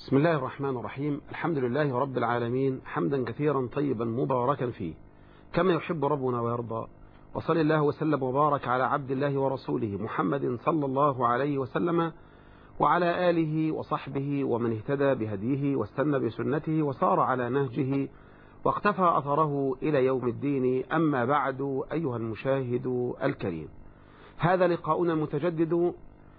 بسم الله الرحمن الرحيم. الحمد لله رب العالمين، حمدا كثيرا طيبا مباركا فيه كما يحب ربنا ويرضى. وصل الله وسلم وبارك على عبد الله ورسوله محمد صلى الله عليه وسلم وعلى آله وصحبه ومن اهتدى بهديه واستنى بسنته وسار على نهجه واقتفى أثره إلى يوم الدين. أما بعد، أيها المشاهد الكريم، هذا لقاؤنا المتجدد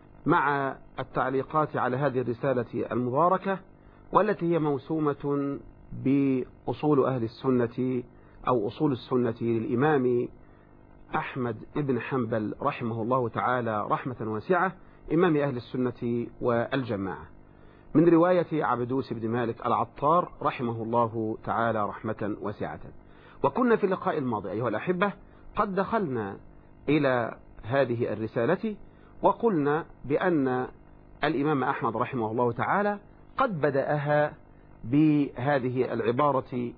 مع التعليقات على هذه الرسالة المباركة، والتي هي موسومة بأصول أهل السنة أو أصول السنة للإمام أحمد بن حنبل رحمه الله تعالى رحمة واسعة، إمام أهل السنة والجماعة، من رواية عبدوس بن مالك العطار رحمه الله تعالى رحمة واسعة. وكنا في اللقاء الماضي أيها الأحبة قد دخلنا إلى هذه الرسالة وقلنا بأن الإمام أحمد رحمه الله تعالى قد بدأها بهذه العبارة،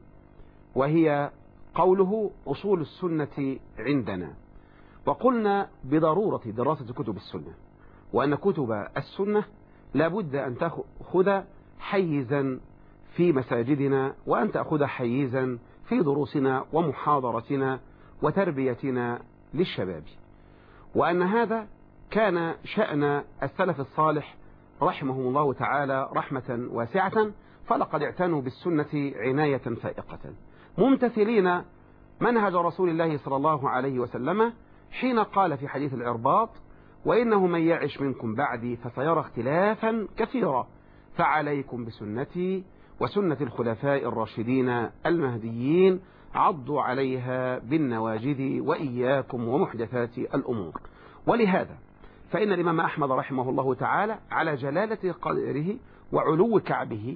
وهي قوله أصول السنة عندنا. وقلنا بضرورة دراسة كتب السنة، وأن كتب السنة لابد أن تأخذ حيزا في مساجدنا، وأن تأخذ حيزا في دروسنا ومحاضرتنا وتربيتنا للشباب، وأن هذا كان شأن السلف الصالح رحمهم الله تعالى رحمة واسعة، فلقد اعتنوا بالسنة عناية فائقة، ممتثلين منهج رسول الله صلى الله عليه وسلم حين قال في حديث العرباط: وإنه من يعش منكم بعدي فسيرى اختلافا كثيرا، فعليكم بسنتي وسنة الخلفاء الراشدين المهديين، عضوا عليها بالنواجذ وإياكم ومحدثات الأمور. ولهذا فإن الإمام أحمد رحمه الله تعالى على جلالة قدره وعلو كعبه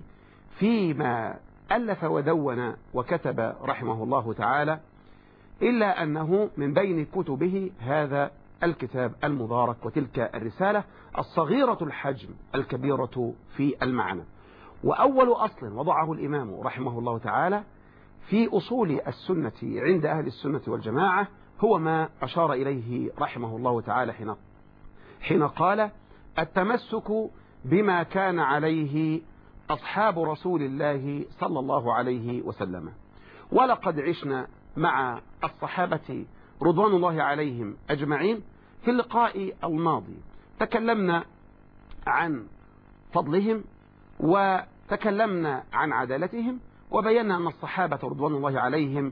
فيما ألف ودون وكتب رحمه الله تعالى، إلا أنه من بين كتبه هذا الكتاب المبارك وتلك الرسالة الصغيرة الحجم الكبيرة في المعنى. وأول أصل وضعه الإمام رحمه الله تعالى في أصول السنة عند أهل السنة والجماعة هو ما أشار إليه رحمه الله تعالى حين قال: التمسك بما كان عليه أصحاب رسول الله صلى الله عليه وسلم. ولقد عشنا مع الصحابة رضوان الله عليهم أجمعين. في اللقاء الماضي تكلمنا عن فضلهم وتكلمنا عن عدالتهم، وبينا أن الصحابة رضوان الله عليهم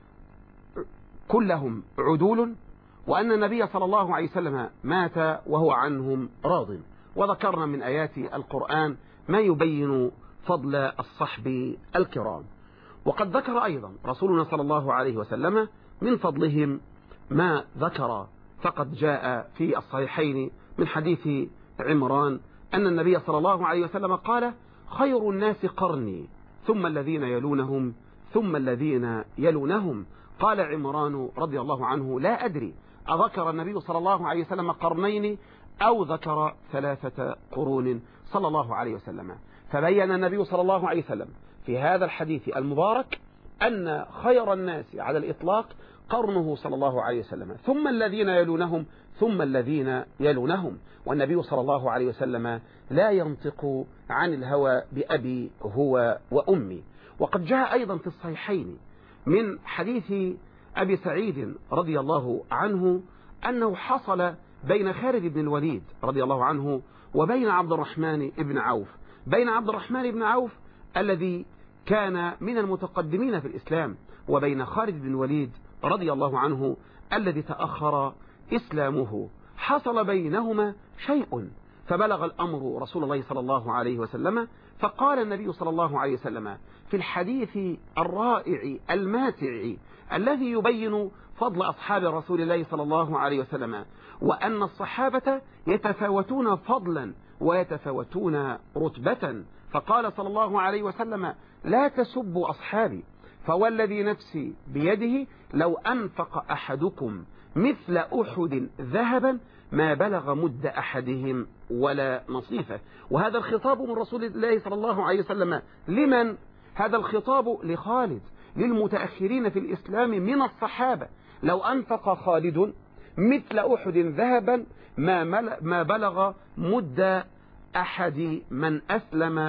كلهم عدول، وأن النبي صلى الله عليه وسلم مات وهو عنهم راض. وذكرنا من آيات القرآن ما يبين فضل الصحب الكرام. وقد ذكر أيضا رسولنا صلى الله عليه وسلم من فضلهم ما ذكر، فقد جاء في الصحيحين من حديث عمران أن النبي صلى الله عليه وسلم قال: خير الناس قرني ثم الذين يلونهم ثم الذين يلونهم. قال عمران رضي الله عنه: لا أدري أذكر النبي صلى الله عليه وسلم قرنين أو ذكر 3 قرون صلى الله عليه وسلم. فبين النبي صلى الله عليه وسلم في هذا الحديث المبارك أن خير الناس على الإطلاق قرنه صلى الله عليه وسلم، ثم الذين يلونهم ثم الذين يلونهم. والنبي صلى الله عليه وسلم لا ينطق عن الهوى بأبي هو وأمي. وقد جاء أيضا في الصحيحين من حديث أبي سعيد رضي الله عنه أنه حصل بين خالد بن الوليد رضي الله عنه وبين عبد الرحمن بن عوف، بين عبد الرحمن بن عوف الذي كان من المتقدمين في الإسلام، وبين خالد بن الوليد رضي الله عنه الذي تأخر إسلامه. حصل بينهما شيء فبلغ الأمر رسول الله صلى الله عليه وسلم، فقال النبي صلى الله عليه وسلم في الحديث الرائع الماتع الذي يبين فضل أصحاب رسول الله صلى الله عليه وسلم، وأن الصحابة يتفاوتون فضلا ويتفاوتون رتبة، فقال صلى الله عليه وسلم: لا تسبوا أصحابي، فوالذي نفسي بيده لو أنفق أحدكم مثل أحد ذهبا ما بلغ مد أحدهم ولا نصيفه. وهذا الخطاب من رسول الله صلى الله عليه وسلم لمن؟ هذا الخطاب لخالد، للمتأخرين في الإسلام من الصحابة. لو أنفق خالد مثل أحد ذهبا ما بلغ مد أحد من أسلم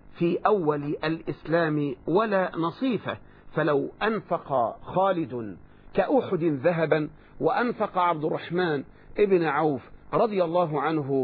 في أول الإسلام ولا نصيفه، فلو أنفق خالد كأحد ذهبا وأنفق عبد الرحمن ابن عوف رضي الله عنه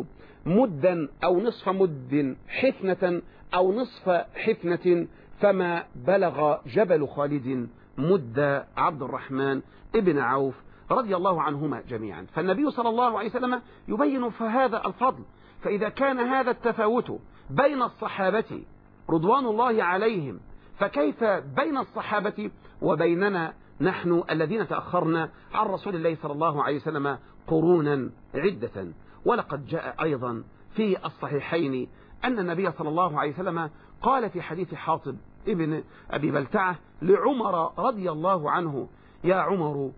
مدا أو نصف مد حفنة أو نصف حفنة فما بلغ جبل خالد مد عبد الرحمن ابن عوف رضي الله عنهما جميعا. فالنبي صلى الله عليه وسلم يبين فهذا الفضل. فإذا كان هذا التفاوت بين الصحابة رضوان الله عليهم، فكيف بين الصحابة وبيننا نحن الذين تأخرنا عن رسول الله صلى الله عليه وسلم قرونا عدة؟ ولقد جاء أيضا في الصحيحين أن النبي صلى الله عليه وسلم قال في حديث حاطب ابن أبي بلتعة لعمر رضي الله عنه: يا عمر،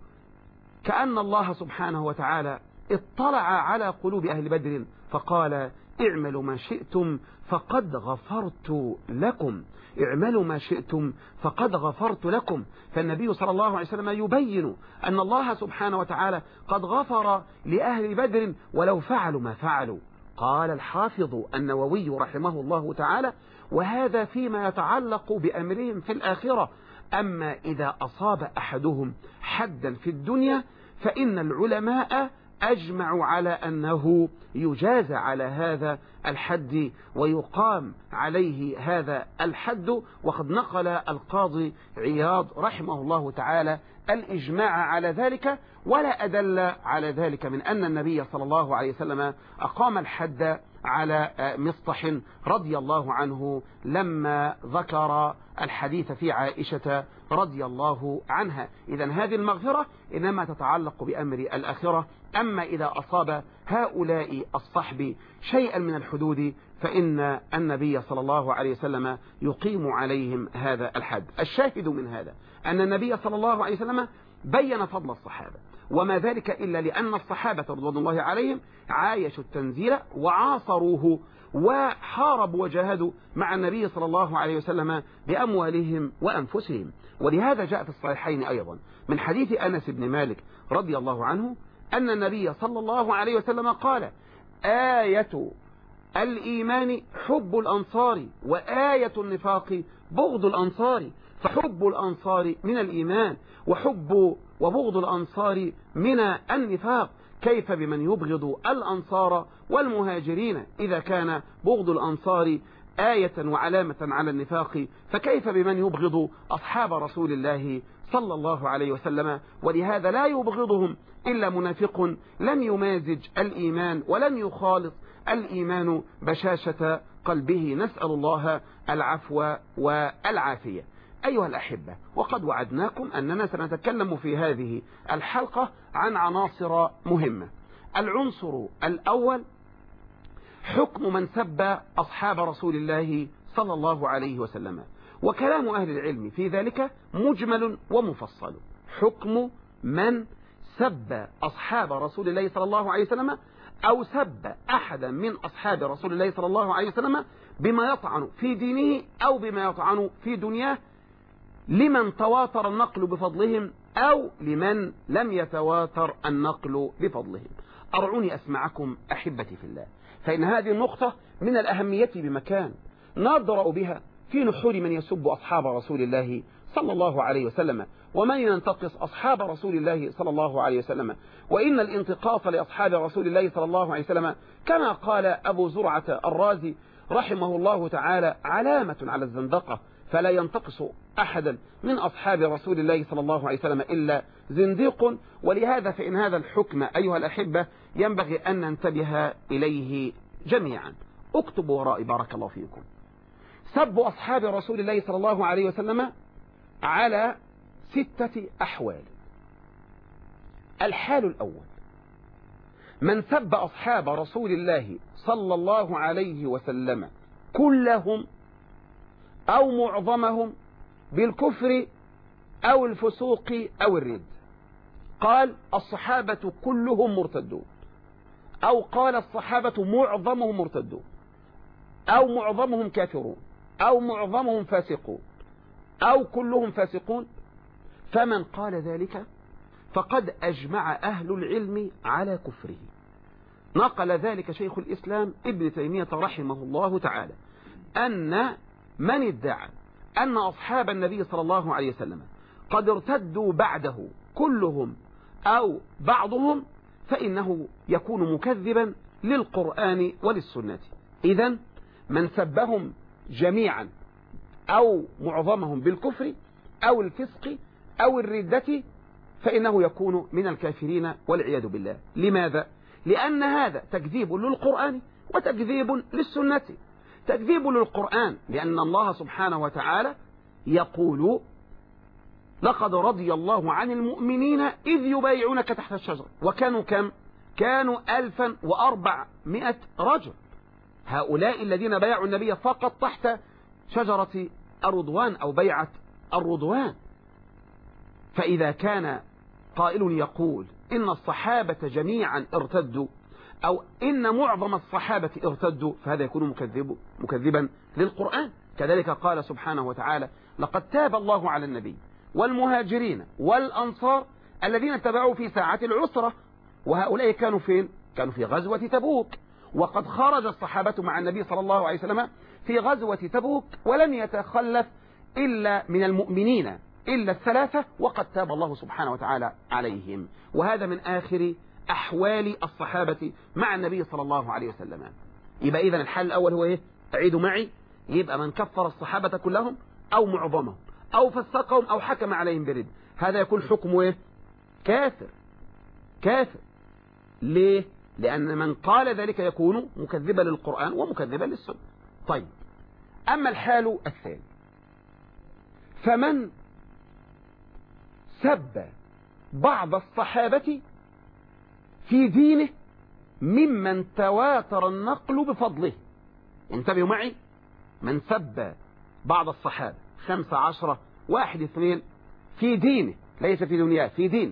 كأن الله سبحانه وتعالى اطلع على قلوب أهل بدر فقال: اعملوا ما شئتم فقد غفرت لكم، اعملوا ما شئتم فقد غفرت لكم. فالنبي صلى الله عليه وسلم يبين أن الله سبحانه وتعالى قد غفر لأهل بدر ولو فعلوا ما فعلوا. قال الحافظ النووي رحمه الله تعالى: وهذا فيما يتعلق بأمرهم في الآخرة. أما إذا أصاب أحدهم حدا في الدنيا فإن العلماء أجمعوا على أنه يجازى على هذا الحد ويقام عليه هذا الحد. وقد نقل القاضي عياض رحمه الله تعالى الإجماع على ذلك، ولا أدل على ذلك من أن النبي صلى الله عليه وسلم أقام الحد على مصطح رضي الله عنه لما ذكر الحديث في عائشة رضي الله عنها. إذن هذه المغفرة إنما تتعلق بأمر الآخرة. أما إذا أصاب هؤلاء الصحب شيئا من الحدود فإن النبي صلى الله عليه وسلم يقيم عليهم هذا الحد. الشاهد من هذا أن النبي صلى الله عليه وسلم بين فضل الصحابة، وما ذلك إلا لأن الصحابة رضوان الله عليهم عايشوا التنزيل وعاصروه وحاربوا وجاهدوا مع النبي صلى الله عليه وسلم بأموالهم وأنفسهم. ولهذا جاء في الصحيحين أيضا من حديث أنس بن مالك رضي الله عنه أن النبي صلى الله عليه وسلم قال: آية الإيمان حب الأنصار وآية النفاق بغض الأنصار، فحب الأنصار من الإيمان وبغض الأنصار من النفاق. كيف بمن يبغض الأنصار والمهاجرين إذا كان بغض الأنصار آية وعلامة على النفاق، فكيف بمن يبغض أصحاب رسول الله صلى الله عليه وسلم؟ ولهذا لا يبغضهم إلا منافق لم يمازج الإيمان ولم يخالط الإيمان بشاشة قلبه. نسأل الله العفو والعافية. أيها الأحبة، وقد وعدناكم أننا سنتكلم في هذه الحلقة عن عناصر مهمة. العنصر الأول حكم من سب أصحاب رسول الله صلى الله عليه وسلم، وكلام أهل العلم في ذلك مجمل ومفصل. حكم من سب أصحاب رسول الله صلى الله عليه وسلم أو سب أحدا من أصحاب رسول الله صلى الله عليه وسلم بما يطعن في دينه أو بما يطعن في دنياه، لمن تواتر النقل بفضلهم أو لمن لم يتواتر النقل بفضلهم. أرعوني أسمعكم أحبتي في الله، فإن هذه النقطة من الأهمية بمكان نضرأ بها في نحور من يسب أصحاب رسول الله صلى الله عليه وسلم ومن ينتقص أصحاب رسول الله صلى الله عليه وسلم. وإن الانتقاص لأصحاب رسول الله صلى الله عليه وسلم كما قال أبو زرعة الرازي رحمه الله تعالى علامة على الزندقة، فلا ينتقص أحدا من أصحاب رسول الله صلى الله عليه وسلم إلا زنديق. ولهذا فإن هذا الحكم أيها الأحبة ينبغي أن ننتبه إليه جميعا. اكتبوا ورائي بارك الله فيكم. سب أصحاب رسول الله صلى الله عليه وسلم على 6 أحوال. الحال الأول: من سب أصحاب رسول الله صلى الله عليه وسلم كلهم أو معظمهم بالكفر أو الفسوق أو الرد. قال الصحابة كلهم مرتدون، أو قال الصحابة معظمهم مرتدون، أو معظمهم كافرون، أو معظمهم فاسقون، أو كلهم فاسقون. فمن قال ذلك فقد أجمع أهل العلم على كفره. نقل ذلك شيخ الإسلام ابن تيمية رحمه الله تعالى أن من ادعى أن أصحاب النبي صلى الله عليه وسلم قد ارتدوا بعده كلهم أو بعضهم فإنه يكون مكذبا للقرآن وللسنة. إذن من سبهم جميعا أو معظمهم بالكفر أو الفسق أو الردة فإنه يكون من الكافرين والعياذ بالله. لماذا؟ لأن هذا تكذيب للقرآن وتكذيب للسنة. تكذيب للقرآن لأن الله سبحانه وتعالى يقول لقد رضي الله عن المؤمنين إذ يبايعونك تحت الشجرة وكانوا كم؟ كانوا 1400 رجل. هؤلاء الذين بايعوا النبي فقط تحت شجرة الرضوان أو بيعة الرضوان. فإذا كان قائل يقول إن الصحابة جميعا ارتدوا أو إن معظم الصحابة ارتدوا فهذا يكون مكذبا للقرآن. كذلك قال سبحانه وتعالى لقد تاب الله على النبي والمهاجرين والأنصار الذين اتبعوا في ساعة العسرة. وهؤلاء كانوا فين؟ كانوا في غزوة تبوك، وقد خرج الصحابة مع النبي صلى الله عليه وسلم في غزوة تبوك ولم يتخلف إلا من المؤمنين إلا الثلاثة وقد تاب الله سبحانه وتعالى عليهم. وهذا من آخر أحوال الصحابة مع النبي صلى الله عليه وسلم. يبقى إذن الحل الأول هو إيه؟ أعيدوا معي. يبقى من كفر الصحابة كلهم أو معظمهم أو فسقهم أو حكم عليهم برد هذا يكون حكمه إيه؟ كافر. كافر. ليه؟ لأن من قال ذلك يكون مكذبا للقرآن ومكذبا للسنة. طيب أما الحال الثاني فمن سب بعض الصحابة في دينه ممن تواتر النقل بفضله. انتبهوا معي. من سب بعض الصحابة 15 1 2 في دينه ليس في دنياه في دين.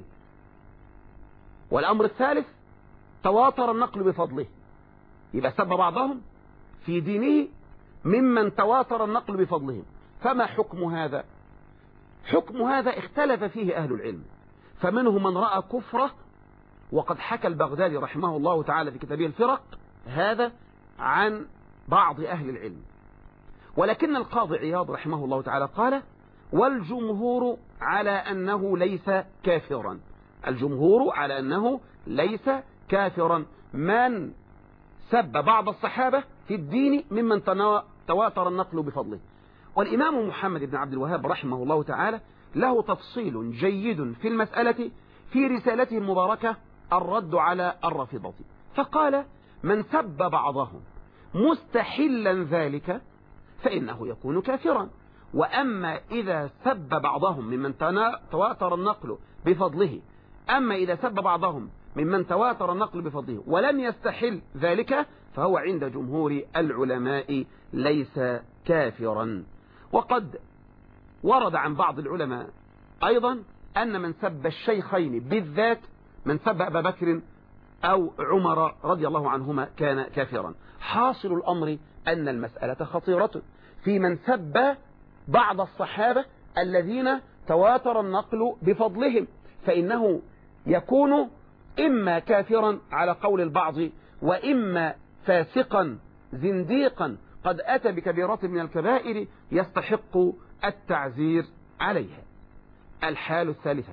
والأمر الثالث تواتر النقل بفضله. يبقى سب بعضهم في دينه ممن تواتر النقل بفضلهم. فما حكم هذا؟ حكم هذا اختلف فيه أهل العلم. فمنهم من رأى كفره وقد حكى البغدادي رحمه الله تعالى في كتابه الفرق هذا عن بعض أهل العلم. ولكن القاضي عياض رحمه الله تعالى قال والجمهور على أنه ليس كافرا. الجمهور على أنه ليس كافرا من سب بعض الصحابة في الدين ممن تواتر النقل بفضله. والإمام محمد بن عبد الوهاب رحمه الله تعالى له تفصيل جيد في المسألة في رسالته المباركة الرد على الرافضة. فقال من سب بعضهم مستحلا ذلك فإنه يكون كافرا. وأما إذا سب بعضهم ممن تواتر النقل بفضله أما إذا سب بعضهم ممن تواتر النقل بفضله ولم يستحل ذلك فهو عند جمهور العلماء ليس كافرا. وقد ورد عن بعض العلماء أيضا أن من سب الشيخين بالذات من سب أبا بكر أو عمر رضي الله عنهما كان كافرا. حاصل الأمر أن المسألة خطيرة في من سب بعض الصحابة الذين تواتر النقل بفضلهم فإنه يكون إما كافرا على قول البعض وإما فاسقا زنديقا قد أتى بكبيرة من الكبائر يستحق التعزير عليها. الحال الثالثة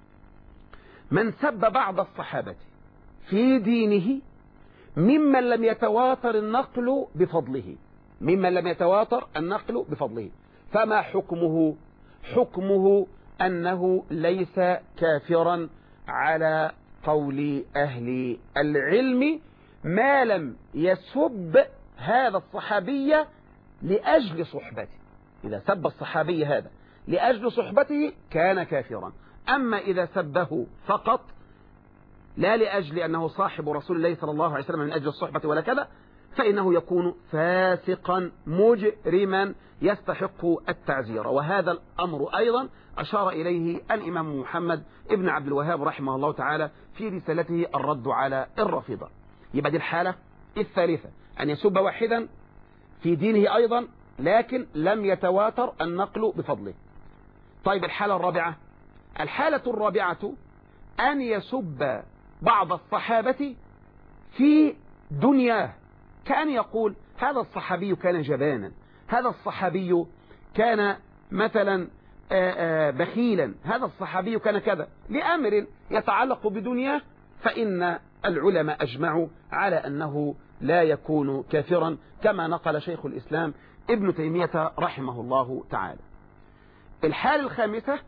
من سب بعض الصحابة في دينه ممن لم يتواتر النقل بفضله ممن لم يتواتر النقل بفضله. فما حكمه؟ حكمه أنه ليس كافرا على قول أهل العلم ما لم يسب هذا الصحابي لأجل صحبته. إذا سب الصحابي هذا لأجل صحبته كان كافرا. أما إذا سبه فقط لا لأجل أنه صاحب رسول الله صلى الله عليه وسلم من أجل الصحبة ولا كذا فإنه يكون فاسقا مجرما يستحق التعزير. وهذا الأمر أيضا أشار إليه الإمام محمد ابن عبد الوهاب رحمه الله تعالى في رسالته الرد على الرافضة. يبقى دي الحالة الثالثة أن يسب واحدا في دينه أيضا لكن لم يتواتر النقل بفضله. طيب الحالة الرابعة. الحالة الرابعة أن يسب بعض الصحابة في دنياه كأن يقول هذا الصحابي كان جبانا هذا الصحابي كان مثلا بخيلا، هذا الصحابي كان كذا، لأمر يتعلق بدنياه، فإن العلماء أجمعوا على أنه لا يكون كافرا، كما نقل شيخ الإسلام ابن تيمية رحمه الله تعالى. الحالة الخامسة،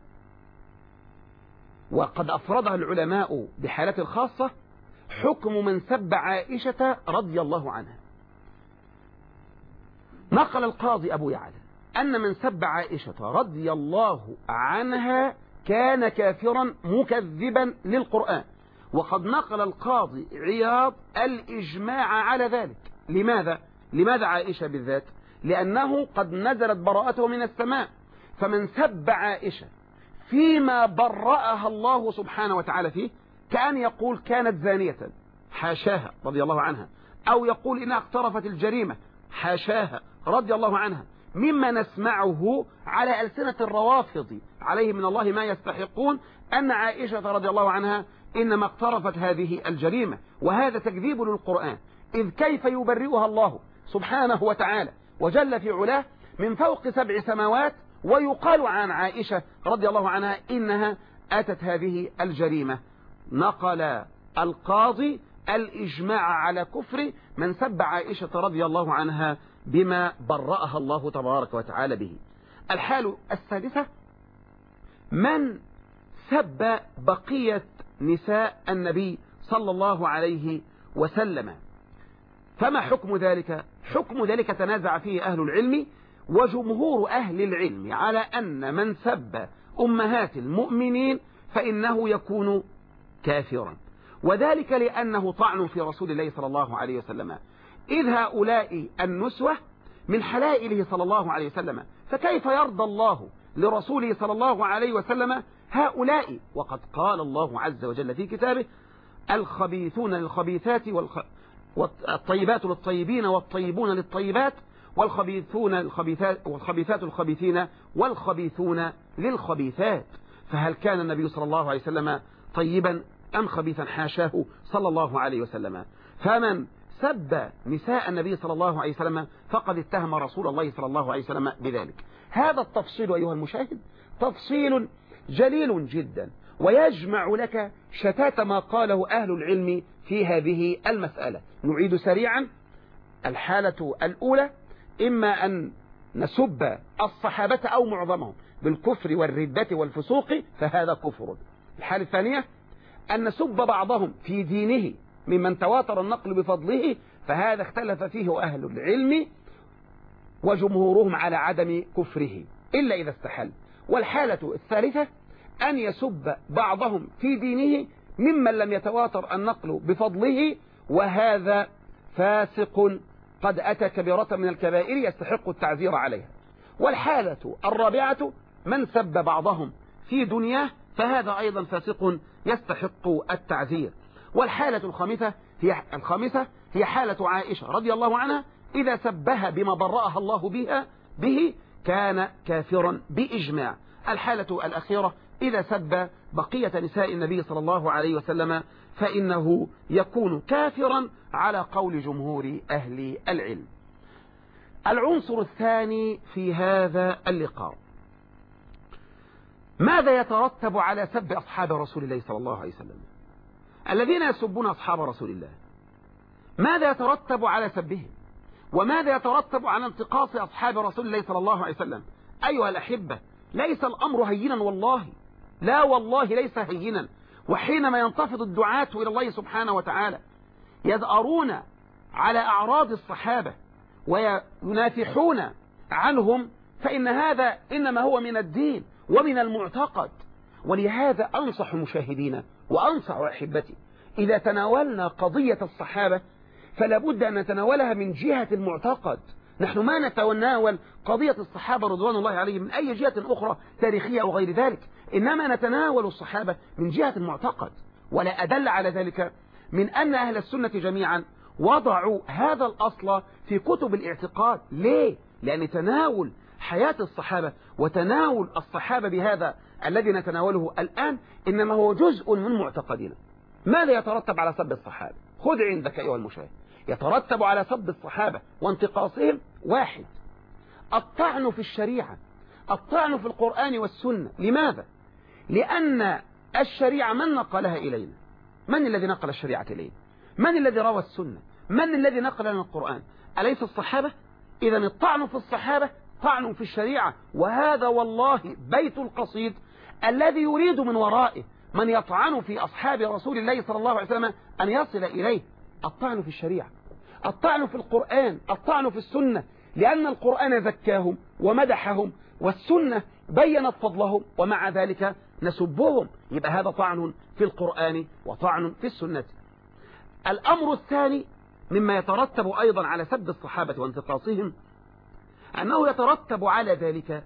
وقد أفردها العلماء بحالات الخاصة، حكم من سب عائشة رضي الله عنها. نقل القاضي أبو يعلى أن من سب عائشة رضي الله عنها كان كافرا مكذبا للقرآن. وقد نقل القاضي عياض الإجماع على ذلك. لماذا عائشة بالذات؟ لأنه قد نزلت براءته من السماء، فمن سب عائشة فيما برأها الله سبحانه وتعالى فيه، كأن يقول كانت زانية حاشاها رضي الله عنها، أو يقول إنها اقترفت الجريمة حاشاها رضي الله عنها، مما نسمعه على ألسنة الروافض عليه من الله ما يستحقون، أن عائشة رضي الله عنها إنما اقترفت هذه الجريمة، وهذا تكذيب للقرآن. إذ كيف يبرئها الله سبحانه وتعالى وجل في علاه من فوق 7 سماوات، ويقال عن عائشة رضي الله عنها إنها أتت هذه الجريمة؟ نقل القاضي الإجماع على كفر من سب عائشة رضي الله عنها بما برأها الله تبارك وتعالى به. الحال السادسة، من سب بقية نساء النبي صلى الله عليه وسلم. فما حكم ذلك؟ حكم ذلك تنازع فيه أهل العلم، وجمهور أهل العلم على أن من سب أمهات المؤمنين فإنه يكون كافرا، وذلك لأنه طعن في رسول الله صلى الله عليه وسلم، إذ هؤلاء النسوة من حلائله صلى الله عليه وسلم، فكيف يرضى الله لرسوله صلى الله عليه وسلم هؤلاء؟ وقد قال الله عز وجل في كتابه: الخبيثون للخبيثات والطيبات للطيبين والطيبون للطيبات والخبيثات للخبيثين والخبيثون للخبيثات. فهل كان النبي صلى الله عليه وسلم طيبا أم خبيثا؟ حاشاه صلى الله عليه وسلم. فمن سب نساء النبي صلى الله عليه وسلم فقد اتهم رسول الله صلى الله عليه وسلم بذلك. هذا التفصيل أيها المشاهد تفصيل جليل جدا، ويجمع لك شتات ما قاله أهل العلم في هذه المسألة. نعيد سريعا: الحالة الأولى إما أن نسب الصحابة أو معظمهم بالكفر والردة والفسوق، فهذا كفر. الحالة الثانية أن نسب بعضهم في دينه ممن تواتر النقل بفضله، فهذا اختلف فيه أهل العلم وجمهورهم على عدم كفره إلا إذا استحل. والحالة الثالثة أن يسب بعضهم في دينه ممن لم يتواتر النقل بفضله، وهذا فاسق قد أتى كبيرة من الكبائر يستحق التعزير عليها. والحالة الرابعة من سب بعضهم في دنياه، فهذا أيضا فاسق يستحق التعزير. والحالة الخامسة هي حالة عائشة رضي الله عنها، إذا سبها بما برأها الله به كان كافرا بإجماع. الحالة الأخيرة إذا سب بقية نساء النبي صلى الله عليه وسلم فإنه يكون كافرا على قول جمهور أهل العلم. العنصر الثاني في هذا اللقاء: ماذا يترتب على سب أصحاب رسول الله صلى الله عليه وسلم؟ الذين يسبون أصحاب رسول الله، ماذا يترتب على سبهم؟ وماذا يترتب على انتقاص أصحاب رسول الله صلى الله عليه وسلم؟ أيها الأحبة، ليس الأمر هينا والله، لا والله ليس هينا. وحينما ينتفض الدعاة إلى الله سبحانه وتعالى يدأرون على أعراض الصحابة وينافحون عنهم، فإن هذا إنما هو من الدين ومن المعتقد. ولهذا أنصح مشاهدينا وأنصح أحبتي، إذا تناولنا قضية الصحابة فلا بد أن نتناولها من جهة المعتقد. نحن ما نتناول قضية الصحابة رضوان الله عليهم من أي جهة أخرى تاريخية أو غير ذلك، إنما نتناول الصحابة من جهة المعتقد. ولا أدل على ذلك من أن أهل السنة جميعا وضعوا هذا الأصل في كتب الاعتقاد. ليه؟ لأن تناول حياة الصحابة وتناول الصحابة بهذا الذي نتناوله الآن إنما هو جزء من معتقدنا. ماذا يترتب على سب الصحابة؟ خذ عندك أيها المشاهد. يترتب على سب الصحابة وانتقاصهم: 1، الطعن في الشريعة، الطعن في القرآن والسنة. لماذا؟ لأن الشريعة من نقلها إلينا؟ من الذي نقل الشريعة إلينا؟ من الذي روى السنة؟ من الذي نقل لنا القرآن؟ أليس الصحابة؟ إذا الطعن في الصحابة طعن في الشريعة، وهذا والله بيت القصيد الذي يريد من ورائه من يطعن في أصحاب رسول الله صلى الله عليه وسلم أن يصل إليه. الطعن في الشريعة، الطعن في القرآن، الطعن في السنة، لأن القرآن زكاهم ومدحهم، والسنة بينت فضلهم، ومع ذلك نسبهم. يبقى هذا طعن في القرآن وطعن في السنة. الأمر الثاني مما يترتب أيضا على سب الصحابة وانتقاصهم أنه يترتب على ذلك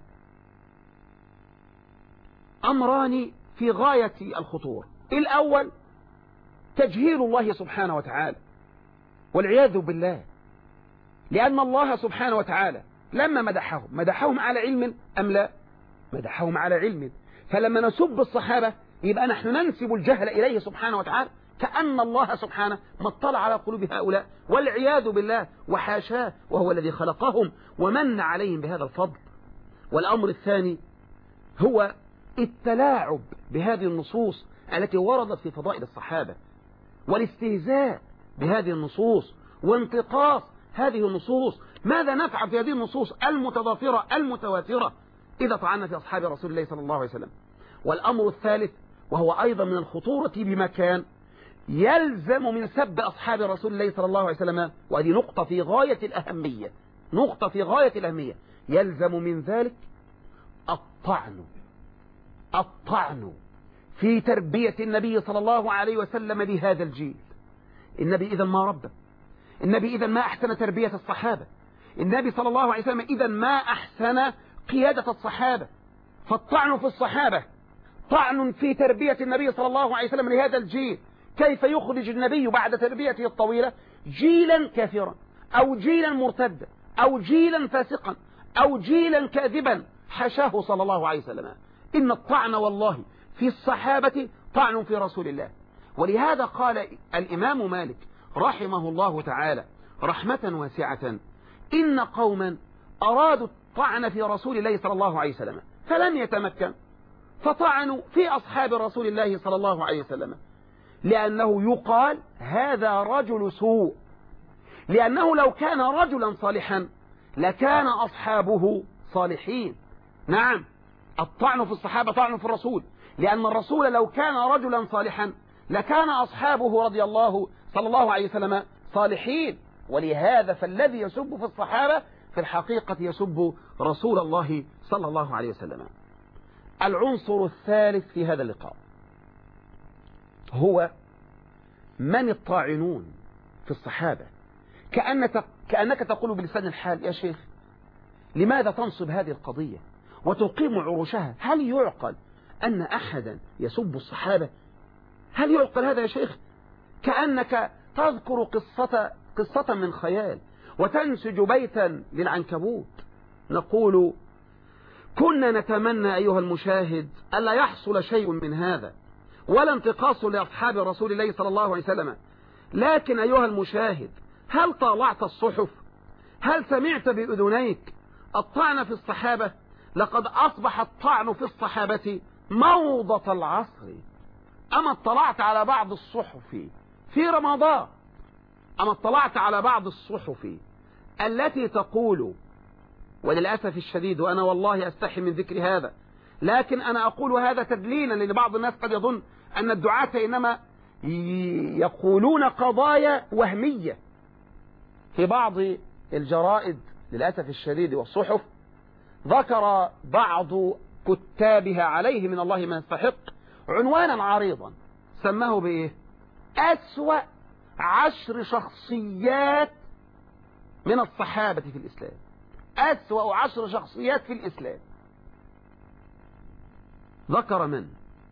أمران في غاية الخطورة. الأول تجهيل الله سبحانه وتعالى والعياذ بالله، لأن الله سبحانه وتعالى لما مدحهم على علم أم لا؟ مدحهم على علم. فلما نسب الصحابة يبقى نحن ننسب الجهل إليه سبحانه وتعالى، كأن الله سبحانه ما اطلع على قلوب هؤلاء، والعياذ بالله، وحاشاه، وهو الذي خلقهم ومن عليهم بهذا الفضل. والأمر الثاني هو التلاعب بهذه النصوص التي وردت في فضائل الصحابة، والاستهزاء بهذه النصوص وانتقاص هذه النصوص. ماذا نفعل في هذه النصوص المتضافرة المتواترة إذا طعنا في أصحاب رسول الله صلى الله عليه وسلم؟ والأمر الثالث وهو أيضا من الخطورة بمكان، يلزم من سب أصحاب رسول الله صلى الله عليه وسلم، وهذه نقطة في غاية الأهمية، نقطة في غاية الأهمية، يلزم من ذلك الطعن في تربية النبي صلى الله عليه وسلم بهذا الجيل. النبي إذا ما ربى، النبي إذا ما أحسن تربية الصحابة، النبي صلى الله عليه وسلم إذا ما أحسن قيادة الصحابة. فالطعن في الصحابة طعن في تربية النبي صلى الله عليه وسلم لهذا الجيل. كيف يخرج النبي بعد تربيته الطويلة جيلا كافرا، أو جيلا مرتدا، أو جيلا فاسقا، أو جيلا كاذبا؟ حشاه صلى الله عليه وسلم. إن الطعن والله في الصحابة طعن في رسول الله. ولهذا قال الإمام مالك رحمه الله تعالى رحمة واسعة: إن قوما أرادوا الطعن في رسول الله صلى الله عليه وسلم فلم يتمكن، فطعنوا في أصحاب رسول الله صلى الله عليه وسلم، لأنه يقال هذا رجل سوء، لأنه لو كان رجلا صالحا لكان أصحابه صالحين. نعم، الطعن في الصحابة طعن في الرسول، لأن الرسول لو كان رجلا صالحا لكان أصحابه رضي الله صلى الله عليه وسلم صالحين. ولهذا فالذي يسب في الصحابة في الحقيقة يسب رسول الله صلى الله عليه وسلم. العنصر الثالث في هذا اللقاء هو من الطاعنون في الصحابة. كأنك تقول بلسان الحال: يا شيخ، لماذا تنصب هذه القضية وتقيم عروشها؟ هل يعقل أن أحدا يسب الصحابة؟ هل يعقل هذا يا شيخ؟ كأنك تذكر قصة من خيال وتنسج بيتا للعنكبوت. نقول: كنا نتمنى أيها المشاهد ألا يحصل شيء من هذا، ولا انتقاص لأصحاب رسول الله صلى الله عليه وسلم، لكن أيها المشاهد، هل طالعت الصحف؟ هل سمعت بأذنيك الطعن في الصحابة؟ لقد أصبح الطعن في الصحابة موضة العصر. أما اطلعت على بعض الصحف في رمضان، أما اطلعت على بعض الصحف التي تقول، وللأسف الشديد وأنا والله أستحي من ذكر هذا، لكن أنا أقول هذا تدليلا، لأن بعض الناس قد يظن أن الدعاة إنما يقولون قضايا وهمية. في بعض الجرائد للأسف الشديد والصحف ذكر بعض كتابها عليه من الله ما يستحق عنوانا عريضا سماه بإيه؟ أسوأ 10 شخصيات من الصحابة في الإسلام. أسوأ 10 شخصيات في الإسلام. ذكر من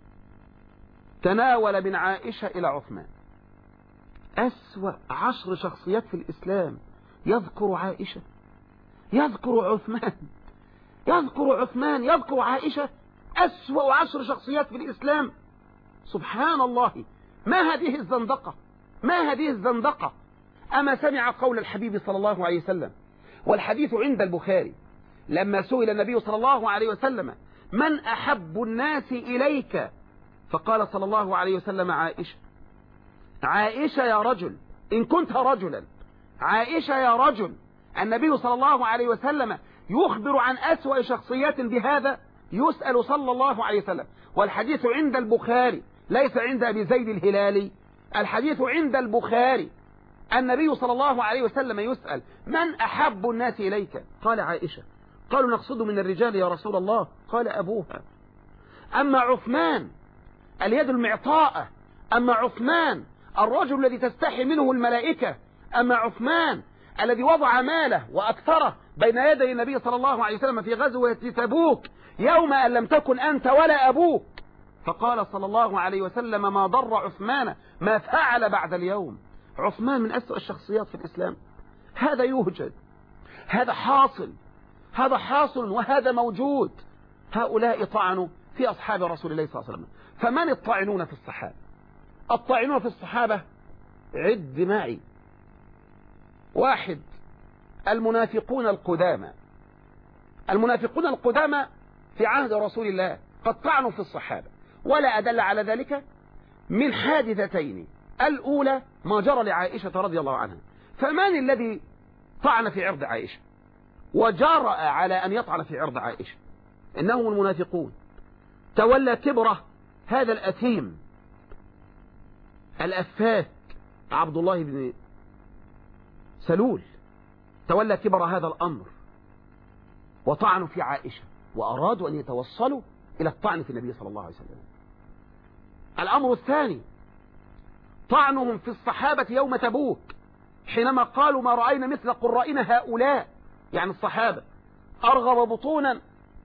تناول من عائشة إلى عثمان. أسوأ 10 شخصيات في الإسلام، يذكر عائشة، يذكر عثمان، يذكر عثمان، يذكر عائشة. أسوأ 10 شخصيات في الإسلام. سبحان الله، ما هذه الزندقة؟ ما هذه الزندقة؟ أما سمع قول الحبيب صلى الله عليه وسلم، والحديث عند البخاري، لما سئل النبي صلى الله عليه وسلم من أحب الناس إليك، فقال صلى الله عليه وسلم عائشة. عائشة يا رجل، إن كنت رجلا، عائشة يا رجل. النبي صلى الله عليه وسلم يخبر عن أسوأ شخصيات بهذا، يسأل صلى الله عليه وسلم. والحديث عند البخاري، ليس عند أبي زيد الهلالي، الحديث عند البخاري. النبي صلى الله عليه وسلم يسأل من أحب الناس إليك؟ قال عائشة. قالوا نقصد من الرجال يا رسول الله؟ قال أبوها. أما عثمان اليد المعطاءة، أما عثمان الرجل الذي تستحي منه الملائكة، أما عثمان الذي وضع ماله وأكثره بين يدي النبي صلى الله عليه وسلم في غزوة تبوك يوم أن لم تكن أنت ولا أبوك. فقال صلى الله عليه وسلم ما ضر عثمان ما فعل بعد اليوم. عثمان من أسوأ الشخصيات في الإسلام. هذا يوجد، هذا حاصل، هذا حاصل وهذا موجود. هؤلاء طعنوا في أصحاب رسول الله صلى الله عليه وسلم. فمن الطاعنون في الصحابة؟ الطاعنون في الصحابة عد معي. واحد، المنافقون القدامى. المنافقون القدامى في عهد رسول الله قد طعنوا في الصحابة، ولا أدل على ذلك من حادثتين. الأولى ما جرى لعائشة رضي الله عنها. فمن الذي طعن في عرض عائشة وجرأ على أن يطعن في عرض عائشة؟ إنهم المنافقون. تولى كبره هذا الأثيم الأفاك عبد الله بن سلول، تولى كبر هذا الأمر وطعنوا في عائشة، وأرادوا أن يتوصلوا إلى الطعن في النبي صلى الله عليه وسلم. الأمر الثاني طعنهم في الصحابة يوم تبوك، حينما قالوا ما رأينا مثل قرائنا هؤلاء، يعني الصحابة، أرغب بطونا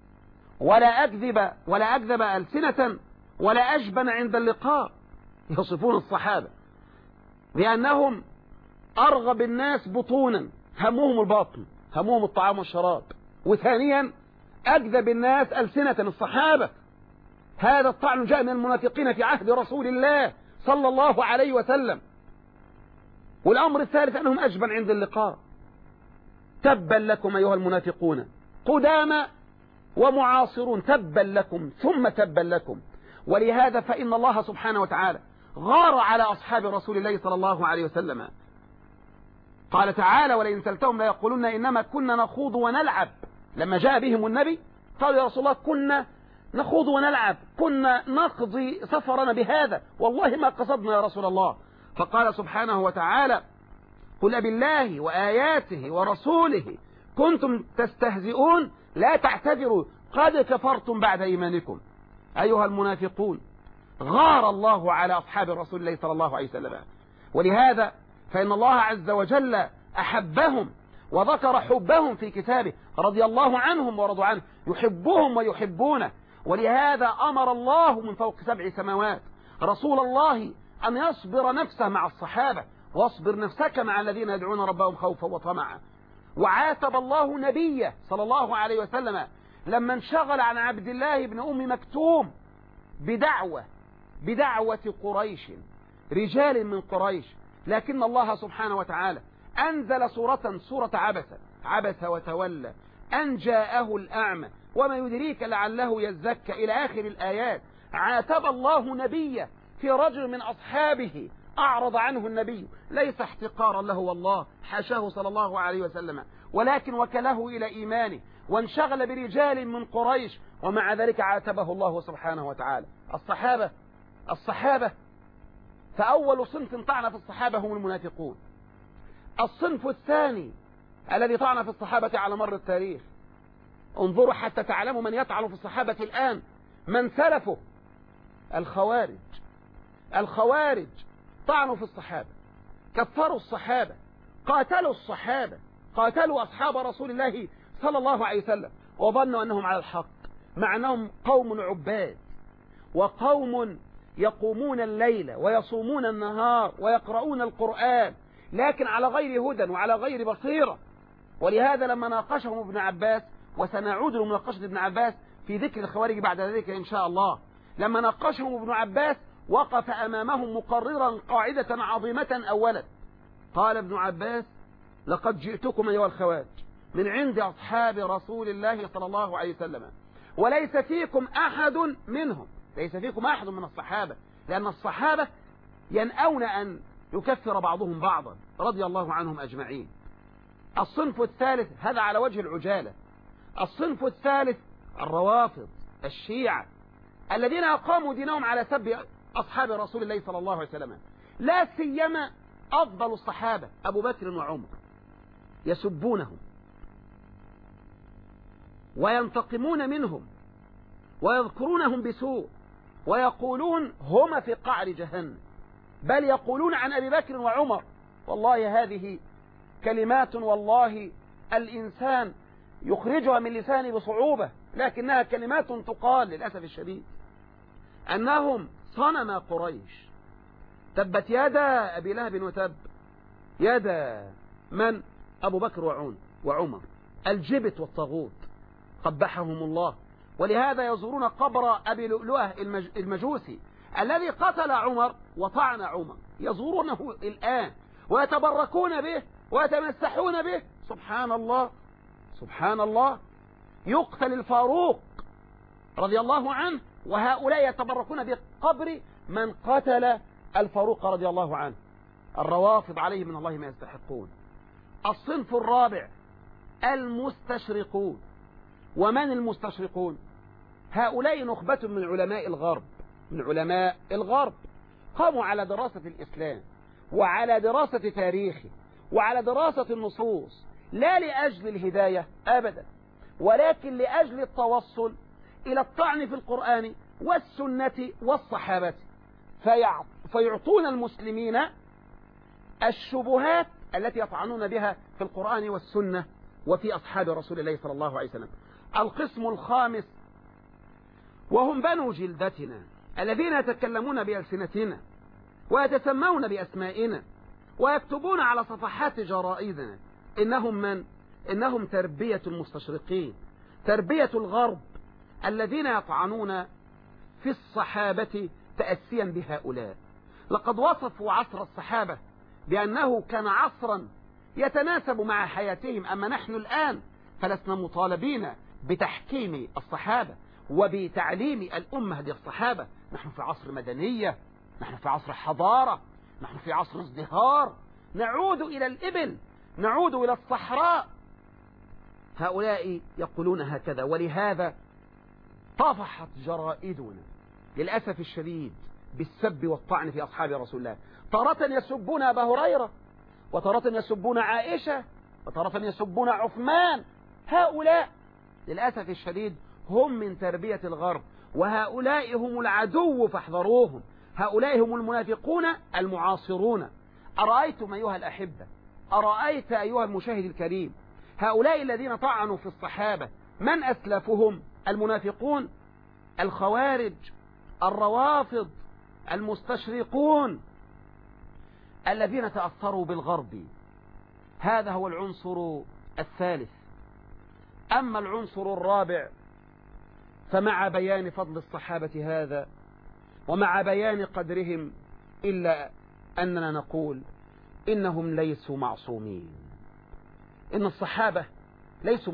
ولا أكذب ألسنة ولا أجبن عند اللقاء. يصفون الصحابة بأنهم أرغب الناس بطونا، همهم الباطن، همهم الطعام والشراب. وثانيا أكذب الناس ألسنة، الصحابة. هذا الطعن جاء من المنافقين في عهد رسول الله صلى الله عليه وسلم. والأمر الثالث أنهم أجبن عند اللقاء. تبا لكم أيها المنافقون قدامى ومعاصرون، تبا لكم ثم تبا لكم. ولهذا فإن الله سبحانه وتعالى غار على أصحاب رسول الله صلى الله عليه وسلم. قال تعالى ولئن سألتهم ليقولون إنما كنا نخوض ونلعب. لما جاء بهم النبي قالوا يا رسول الله كنا نخوض ونلعب، كنا نقضي سفرنا بهذا، والله ما قصدنا يا رسول الله. فقال سبحانه وتعالى قل بالله وآياته ورسوله كنتم تستهزئون لا تعتذروا قد كفرتم بعد إيمانكم. أيها المنافقون، غار الله على أصحاب رسول الله صلى الله عليه وسلم. ولهذا فإن الله عز وجل أحبهم وذكر حبهم في كتابه، رضي الله عنهم ورضوا عنه، يحبهم ويحبونه. ولهذا أمر الله من فوق 7 سماوات رسول الله أن يصبر نفسه مع الصحابة، واصبر نفسك مع الذين يدعون ربهم خوفا وطمعا. وعاتب الله نبيه صلى الله عليه وسلم لما انشغل عن عبد الله بن أم مكتوم بدعوة قريش، رجال من قريش. لكن الله سبحانه وتعالى أنزل سورة عبس وتولى أن جاءه الأعمى وما يدريك لعله يزكى إلى آخر الآيات. عاتب الله نبيه في رجل من أصحابه أعرض عنه النبي، ليس احتقارا له والله، حاشاه صلى الله عليه وسلم، ولكن وكله إلى إيمانه وانشغل برجال من قريش، ومع ذلك عاتبه الله سبحانه وتعالى. الصحابة فأول صنف طعن في الصحابة هم المنافقون. الصنف الثاني الذي طعن في الصحابة على مر التاريخ، انظروا حتى تعلموا من يطعن في الصحابة الآن، من سلفه، الخوارج طعنوا في الصحابة، كفروا الصحابة، قاتلوا الصحابة، قاتلوا أصحاب رسول الله صلى الله عليه وسلم، وظنوا أنهم على الحق، مع أنهم قوم عباد وقوم يقومون الليل ويصومون النهار ويقرؤون القرآن، لكن على غير هدى وعلى غير بصيرة. ولهذا لما ناقشهم ابن عباس، وسنعود لمناقشة ابن عباس في ذكر الخوارج بعد ذلك إن شاء الله، لما ناقشهم ابن عباس وقف أمامهم مقررا قاعدة عظيمة. أولا قال ابن عباس لقد جئتكم أيها الخوارج من عند أصحاب رسول الله صلى الله عليه وسلم، وليس فيكم أحد منهم، ليس فيكم أحد من الصحابة، لأن الصحابة ينأون أن يكفر بعضهم بعضا رضي الله عنهم أجمعين. الصنف الثالث، هذا على وجه العجالة، الصنف الثالث الروافض الشيعة الذين أقاموا دينهم على سب أصحاب رسول الله صلى الله عليه وسلم، لا سيما أفضل الصحابة أبو بكر وعمر، يسبونهم وينتقمون منهم ويذكرونهم بسوء ويقولون هما في قعر جهنم، بل يقولون عن أبي بكر وعمر، والله هذه كلمات والله الإنسان يخرجها من لسانه بصعوبة، لكنها كلمات تقال للأسف الشديد، أنهم صنم قريش، تبت يدا أبي لهب وتب، يدا من؟ أبو بكر وعمر، الجبت والطاغوت قبحهم الله. ولهذا يزورون قبر أبي لؤلؤة المجوسي الذي قتل عمر وطعن عمر، يزورونه الآن ويتبركون به ويتمسحون به. سبحان الله سبحان الله، يقتل الفاروق رضي الله عنه وهؤلاء يتبركون بقبر من قتل الفاروق رضي الله عنه. الروافض عليه من الله ما يستحقون. الصنف الرابع المستشرقون. ومن المستشرقون؟ هؤلاء نخبة من علماء الغرب، من علماء الغرب قاموا على دراسة الإسلام وعلى دراسة تاريخه وعلى دراسة النصوص، لا لأجل الهداية أبدا، ولكن لأجل التوصل إلى الطعن في القرآن والسنة والصحابة، فيعطون المسلمين الشبهات التي يطعنون بها في القرآن والسنة وفي أصحاب رسول الله صلى الله عليه وسلم. القسم الخامس وهم بنو جلدتنا الذين يتكلمون بألسنتنا ويتسمون بأسمائنا ويكتبون على صفحات جرائدنا. إنهم من؟ إنهم تربية المستشرقين، تربية الغرب الذين يطعنون في الصحابة تأسيا بهؤلاء. لقد وصفوا عصر الصحابة بأنه كان عصرا يتناسب مع حياتهم، أما نحن الآن فلسنا مطالبين بتحكيم الصحابة وبتعليم الأمة للصحابة. نحن في عصر مدنية، نحن في عصر حضارة، نحن في عصر ازدهار، نعود إلى الإبل، نعود إلى الصحراء. هؤلاء يقولون هكذا، ولهذا طفحت جرائدنا للأسف الشديد بالسب والطعن في أصحاب رسول الله. تارة يسبون أبا هريرة، وتارة يسبون عائشة، وتارة يسبون عثمان. هؤلاء للأسف الشديد هم من تربية الغرب، وهؤلاء هم العدو فاحذروهم. هؤلاء هم المنافقون المعاصرون. أرأيتم أيها الأحبة، أرأيت أيها المشاهد الكريم، هؤلاء الذين طعنوا في الصحابة من أسلفهم؟ المنافقون، الخوارج، الروافض، المستشرقون الذين تأثروا بالغرب. هذا هو العنصر الثالث. أما العنصر الرابع فمع بيان فضل الصحابة هذا ومع بيان قدرهم، إلا أننا نقول إنهم ليسوا معصومين. إن الصحابة ليسوا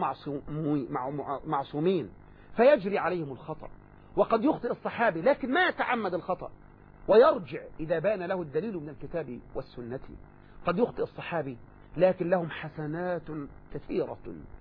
معصومين، فيجري عليهم الخطأ، وقد يخطئ الصحابي لكن ما يتعمد الخطأ ويرجع إذا بان له الدليل من الكتاب والسنة. قد يخطئ الصحابي لكن لهم حسنات كثيرة.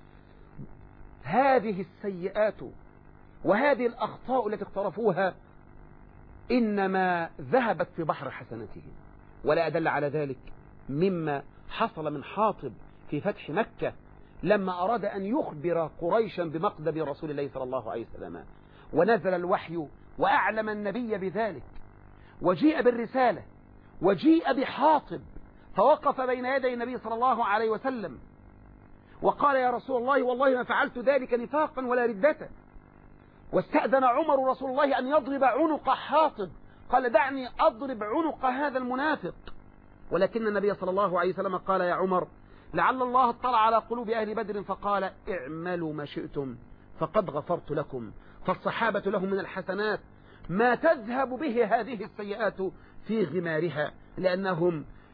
هذه السيئات وهذه الأخطاء التي اقترفوها إنما ذهبت في بحر حسناتهم. ولا أدل على ذلك مما حصل من حاطب في فتح مكة لما أراد أن يخبر قريشا بمقدم رسول الله صلى الله عليه وسلم، ونزل الوحي وأعلم النبي بذلك، وجيء بالرسالة، وجيء بحاطب فوقف بين يدي النبي صلى الله عليه وسلم وقال: يا رسول الله والله ما فعلت ذلك نفاقا ولا ردة. واستأذن عمر رسول الله أن يضرب عنق حاطب، قال: دعني أضرب عنق هذا المنافق. ولكن النبي صلى الله عليه وسلم قال: يا عمر لعل الله اطلع على قلوب أهل بدر فقال: اعملوا ما شئتم فقد غفرت لكم. فالصحابة لهم من الحسنات ما تذهب به هذه السيئات في غمارها، لأنهم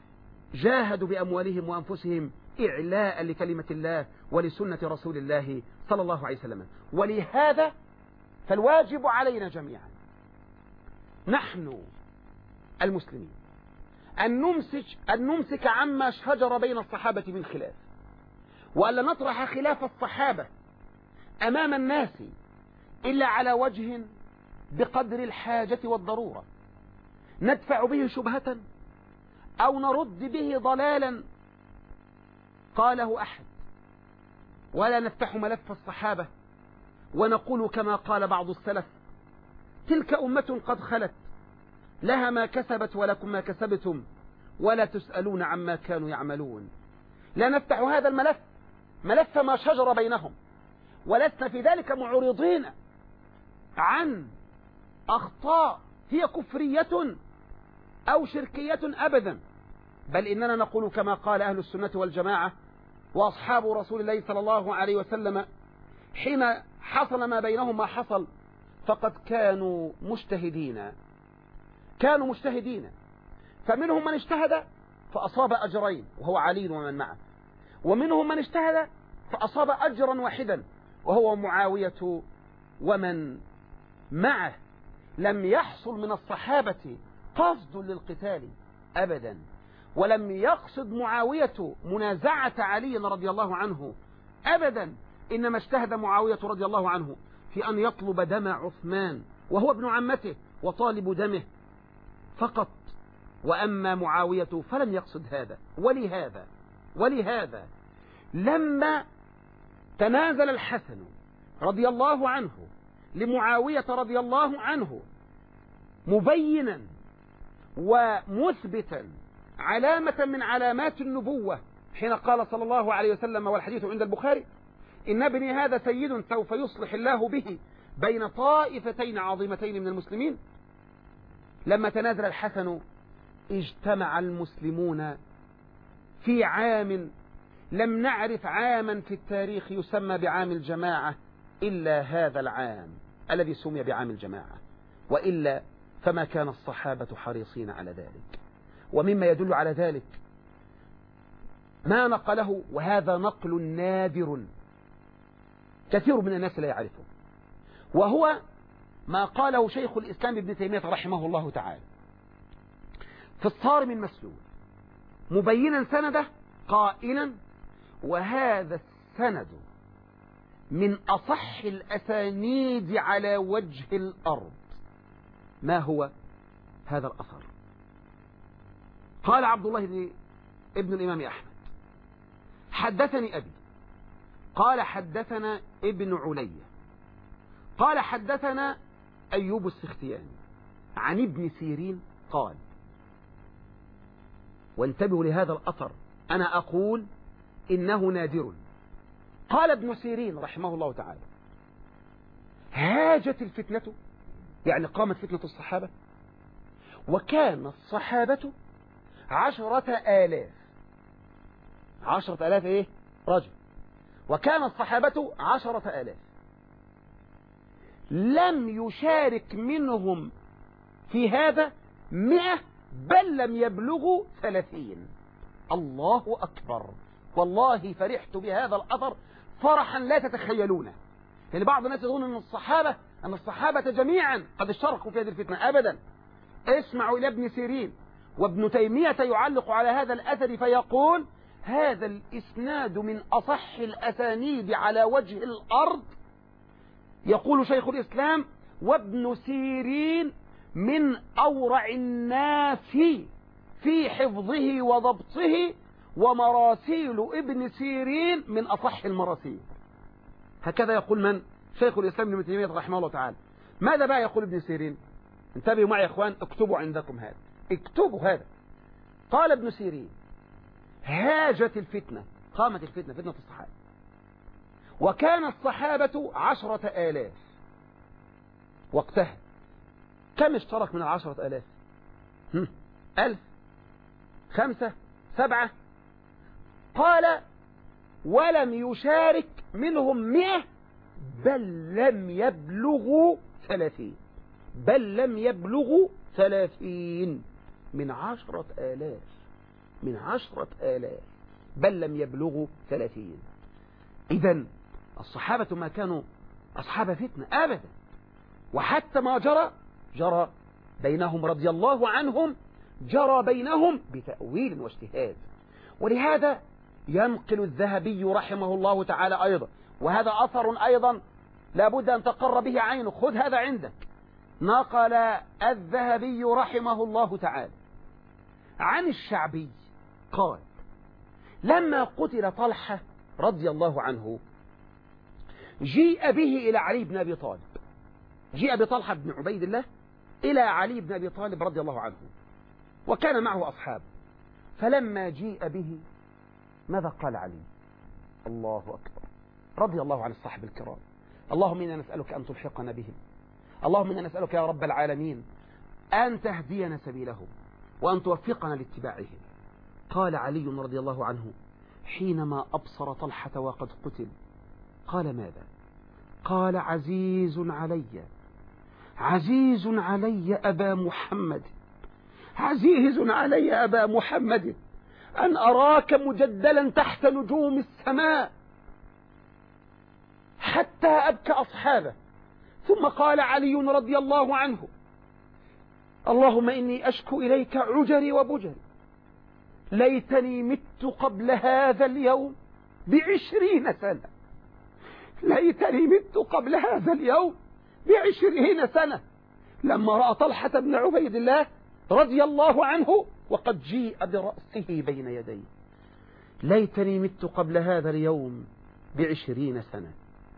جاهدوا بأموالهم وأنفسهم إعلاء لكلمة الله ولسنة رسول الله صلى الله عليه وسلم. ولهذا فالواجب علينا جميعا نحن المسلمين أن نمسك عما شجر بين الصحابة من خلاف، وألا نطرح خلاف الصحابة أمام الناس إلا على وجه بقدر الحاجة والضرورة، ندفع به شبهة أو نرد به ضلالا قاله أحد، ولا نفتح ملف الصحابة ونقول كما قال بعض السلف: تلك أمة قد خلت لها ما كسبت ولكم ما كسبتم ولا تسألون عما كانوا يعملون. لا نفتح هذا الملف، ملف ما شجر بينهم، ولسنا في ذلك معرضين عن أخطاء هي كفرية أو شركية أبدا، بل إننا نقول كما قال أهل السنة والجماعة وأصحاب رسول الله صلى الله عليه وسلم حين حصل ما بينهم ما حصل، فقد كانوا مجتهدين، فمنهم من اجتهد فأصاب أجرين وهو علي ومن معه، ومنهم من اجتهد فأصاب أجرا واحدا وهو معاوية ومن معه. لم يحصل من الصحابة قصد للقتال أبدا، ولم يقصد معاوية منازعة علي رضي الله عنه أبدا، إنما اجتهد معاوية رضي الله عنه في أن يطلب دم عثمان وهو ابن عمته وطالب دمه فقط، وأما معاوية فلم يقصد هذا. ولهذا لما تنازل الحسن رضي الله عنه لمعاوية رضي الله عنه مبينا ومثبتا علامة من علامات النبوة، حين قال صلى الله عليه وسلم والحديث عند البخاري: إن ابني هذا سيد سوف يصلح الله به بين طائفتين عظيمتين من المسلمين. لما تنازل الحسن اجتمع المسلمون في عام لم نعرف عاما في التاريخ يسمى بعام الجماعة إلا هذا العام الذي سمي بعام الجماعة، وإلا فما كان الصحابة حريصين على ذلك. ومما يدل على ذلك ما نقله، وهذا نقل نادر كثير من الناس لا يعرفه، وهو ما قاله شيخ الإسلام ابن تيمية رحمه الله تعالى في الصارم المسلول، مبينا سنده قائلا: وهذا السند من أصح الأسانيد على وجه الأرض. ما هو هذا الأثر؟ قال عبد الله ابن الإمام أحمد: حدثني أبي قال حدثنا ابن علي قال حدثنا أيوب السختياني عن ابن سيرين قال. وانتبهوا لهذا الأثر، أنا أقول إنه نادر. قال ابن سيرين رحمه الله تعالى: هاجت الفتنة، يعني قامت فتنة الصحابة، وكان الصحابة 10,000 10,000 رجل، وكان الصحابة 10,000 لم يشارك منهم في هذا 100 بل لم يبلغوا 30. الله أكبر! والله فرحت بهذا الأثر فرحا لا تتخيلونه. يعني بعض الناس يظن أن الصحابة جميعا قد اشتركوا في هذه الفتنة. أبدا. اسمعوا إلى ابن سيرين، وابن تيمية يعلق على هذا الأثر فيقول: هذا الإسناد من أصح الأسانيد على وجه الأرض. يقول شيخ الإسلام: وابن سيرين من أورع الناس في حفظه وضبطه، ومراسيل ابن سيرين من أصح المراسيل. هكذا يقول من؟ شيخ الإسلام ابن تيمية رحمه الله تعالى. ماذا بقى يقول ابن سيرين؟ انتبهوا معي يا إخوان، اكتبوا عندكم هذا، اكتبوا هذا. قال ابن سيرين: هاجت الفتنة، قامت الفتنة، فتنة الصحابة، وكان الصحابة 10,000 وقتها. كم اشترك من 10,000؟ 1,000 5 7. قال: ولم يشارك منهم 100 بل لم يبلغوا 30. بل لم يبلغوا 30 من 10,000. من 10,000 بل لم يبلغوا 30. إذن الصحابة ما كانوا أصحاب فتنة أبدا، وحتى ما جرى بينهم رضي الله عنهم جرى بينهم بتأويل واجتهاد. ولهذا ينقل الذهبي رحمه الله تعالى أيضا، وهذا أثر أيضا لابد أن تقر به عينك، خذ هذا عندك. نقل الذهبي رحمه الله تعالى عن الشعبي قال: لما قتل طلحة رضي الله عنه جيء به إلى علي بن أبي طالب، جيء بطلحة بن عبيد الله إلى علي بن أبي طالب رضي الله عنه، وكان معه أصحاب. فلما جيء به ماذا قال علي؟ الله أكبر، رضي الله عن الصحابة الكرام: اللهم إنا نسألك أن تلحقنا بهم، اللهم إنا نسألك يا رب العالمين أن تهدينا سبيلهم وأن توفقنا لاتباعهم. قال علي رضي الله عنه حينما أبصر طلحة وقد قتل، قال: ماذا؟ قال: عزيز علي، عزيز علي أبا محمد، عزيز علي أبا محمد أن أراك مجدلا تحت نجوم السماء حتى أبكى أصحابه. ثم قال علي رضي الله عنه: اللهم إني أشكو إليك عجري وبجري، ليتني مت قبل هذا اليوم ب20 سنة، ليتني مت قبل هذا اليوم ب20 سنة. لما رأى طلحة بن عبيد الله رضي الله عنه وقد جيء برأسه بين يديه: ليتني مت قبل هذا اليوم ب20 سنة.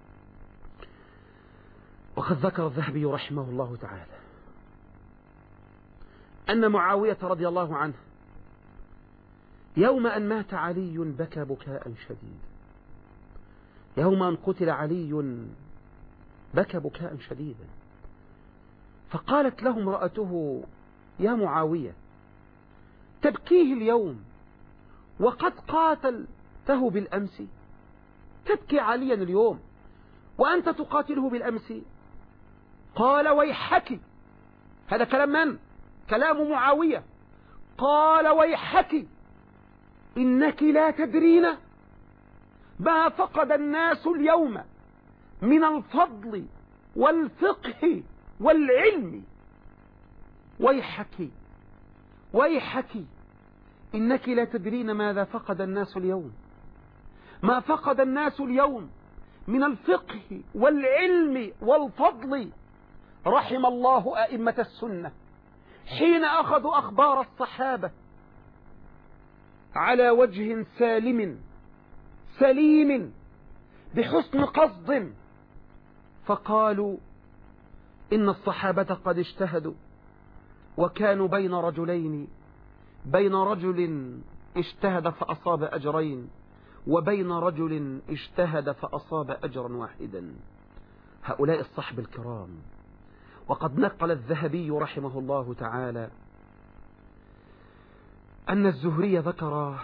وقد ذكر الذهبي رحمه الله تعالى أن معاوية رضي الله عنه يوم أن مات علي بكى بكاء شديدا، يوم أن قتل علي بكى بكاء شديدا. فقالت له امرأته: يا معاوية، تبكيه اليوم وقد قاتلته بالأمس؟ تبكي عليا اليوم وأنت تقاتله بالأمس؟ قال: ويحك. هذا كلام من؟ كلام معاوية. قال: ويحك، إنك لا تدرين ما فقد الناس اليوم من الفضل والفقه والعلم. ويحك، ويحك، إنك لا تدرين ماذا فقد الناس اليوم، ما فقد الناس اليوم من الفقه والعلم والفضل. رحم الله أئمة السنة حين أخذوا أخبار الصحابة على وجه سالم سليم بحسن قصد، فقالوا إن الصحابة قد اجتهدوا وكانوا بين رجلين، بين رجل اجتهد فأصاب أجرين وبين رجل اجتهد فأصاب أجرا واحدا. هؤلاء الصحب الكرام. وقد نقل الذهبي رحمه الله تعالى أن الزهري ذكر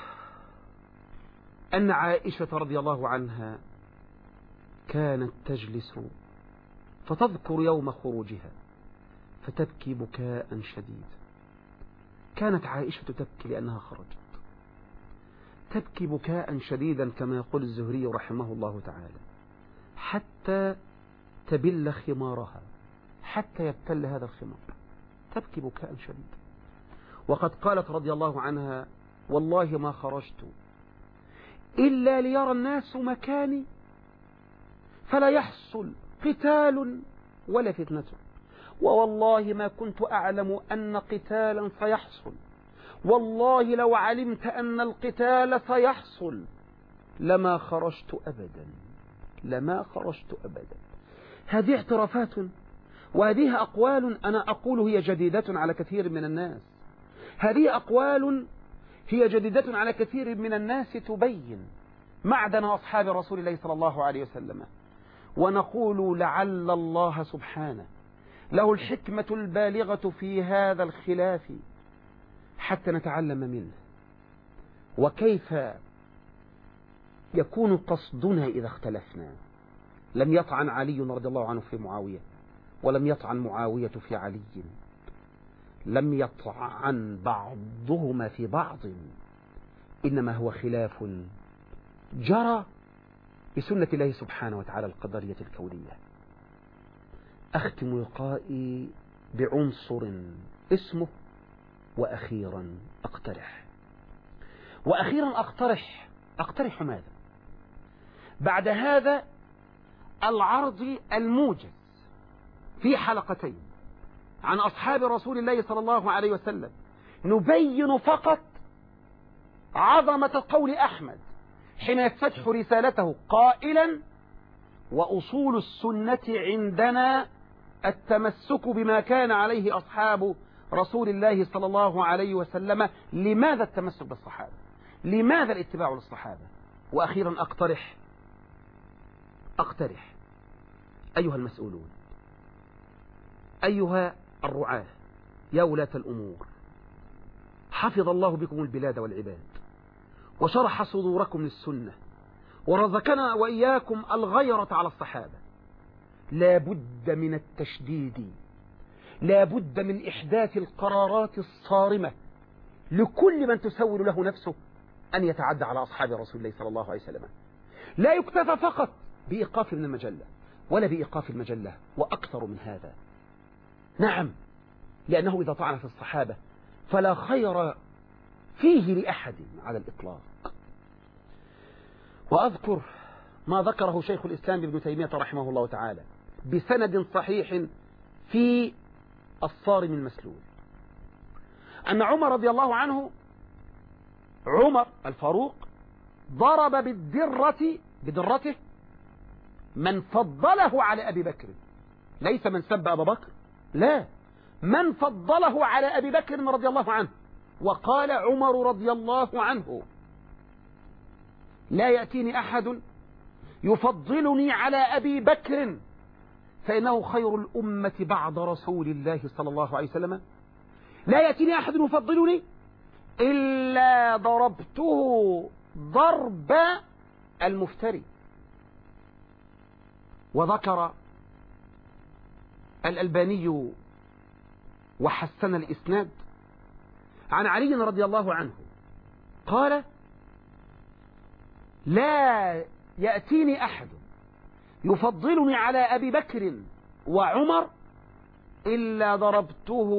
أن عائشة رضي الله عنها كانت تجلس فتذكر يوم خروجها فتبكي بكاء شديد. كانت عائشة تبكي لأنها خرجت، تبكي بكاء شديدا كما يقول الزهري رحمه الله تعالى حتى تبل خمارها، حتى يبتل هذا الخمار، تبكي بكاء شديدا. وقد قالت رضي الله عنها: والله ما خرجت إلا ليرى الناس مكاني فلا يحصل قتال ولا فتنة، ووالله ما كنت أعلم أن قتالا سيحصل، والله لو علمت أن القتال سيحصل لما خرجت أبدا، لما خرجت أبدا. هذه اعترافات وهذه أقوال أنا أقول هي جديدة على كثير من الناس، هذه أقوال هي جديدة على كثير من الناس تبين معدن أصحاب رسول الله صلى الله عليه وسلم. ونقول لعل الله سبحانه له الحكمة البالغة في هذا الخلاف حتى نتعلم منه، وكيف يكون قصدنا إذا اختلفنا. لم يطعن علي رضي الله عنه في معاوية، ولم يطعن معاوية في علي، لم يطعن بعضهما في بعض، إنما هو خلاف جرى بسنة الله سبحانه وتعالى القدرية الكونية. أختم لقائي بعنصر اسمه وأخيرا أقترح. وأخيرا أقترح ماذا؟ بعد هذا العرض الموجز في حلقتين عن أصحاب رسول الله صلى الله عليه وسلم نبين فقط عظمة قول أحمد حين يفتتح رسالته قائلا: وأصول السنة عندنا التمسك بما كان عليه أصحاب رسول الله صلى الله عليه وسلم. لماذا التمسك بالصحابة؟ لماذا الاتباع للصحابة؟ وأخيرا أقترح أيها المسؤولون، أيها الرعاة، يا ولاة الأمور، حفظ الله بكم البلاد والعباد وشرح صدوركم للسنة ورزقنا وإياكم الغيرة على الصحابة. لا بد من التشديد، لا بد من إحداث القرارات الصارمة لكل من تسول له نفسه أن يتعدى على أصحاب رسول الله صلى الله عليه وسلم. لا يكتفى فقط بإيقاف من المجلة ولا بإيقاف المجلة، وأكثر من هذا. نعم، لأنه إذا طعن في الصحابة فلا خير فيه لأحد على الإطلاق. وأذكر ما ذكره شيخ الإسلام ابن تيمية رحمه الله تعالى بسند صحيح في الصارم المسلول أن عمر رضي الله عنه، عمر الفاروق، ضرب بدرته من فضله على أبي بكر. ليس من سب أبا بكر، لا، من فضله على أبي بكر رضي الله عنه. وقال عمر رضي الله عنه: لا يأتيني أحد يفضلني على أبي بكر فإنه خير الأمة بعد رسول الله صلى الله عليه وسلم. لا يأتيني أحد يفضلني إلا ضربته ضرب المفتري. وذكر الألباني وحسن الإسناد عن علي رضي الله عنه قال: لا يأتيني أحد يفضلني على أبي بكر وعمر إلا ضربته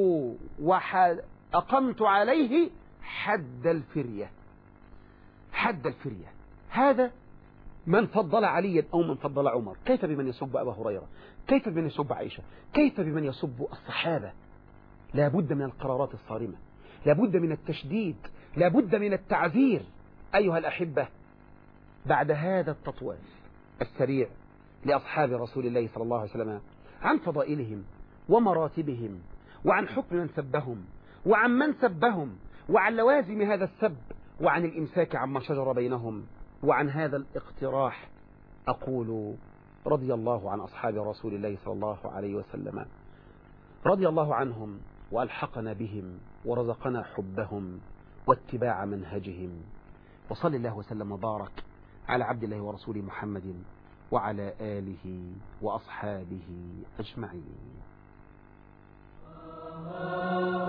وأقمت عليه حد الفرية. حد الفرية. هذا من فضل عليا أو من فضل عمر. كيف بمن يسب أبا هريرة؟ كيف بمن يسب عائشة؟ كيف بمن يسب الصحابة؟ لا بد من القرارات الصارمة، لا بد من التشديد، لا بد من التعذير. أيها الأحبة، بعد هذا التطويل السريع لأصحاب رسول الله صلى الله عليه وسلم عن فضائلهم ومراتبهم وعن حكم من سبهم وعن من سبهم وعن لوازم هذا السب وعن الإمساك عما شجر بينهم وعن هذا الاقتراح، أقول: رضي الله عن أصحاب رسول الله صلى الله عليه وسلم، رضي الله عنهم وألحقنا بهم ورزقنا حبهم واتباع منهجهم. وصلى الله وسلم وبارك على عبد الله ورسوله محمد وعلى آله وأصحابه أجمعين.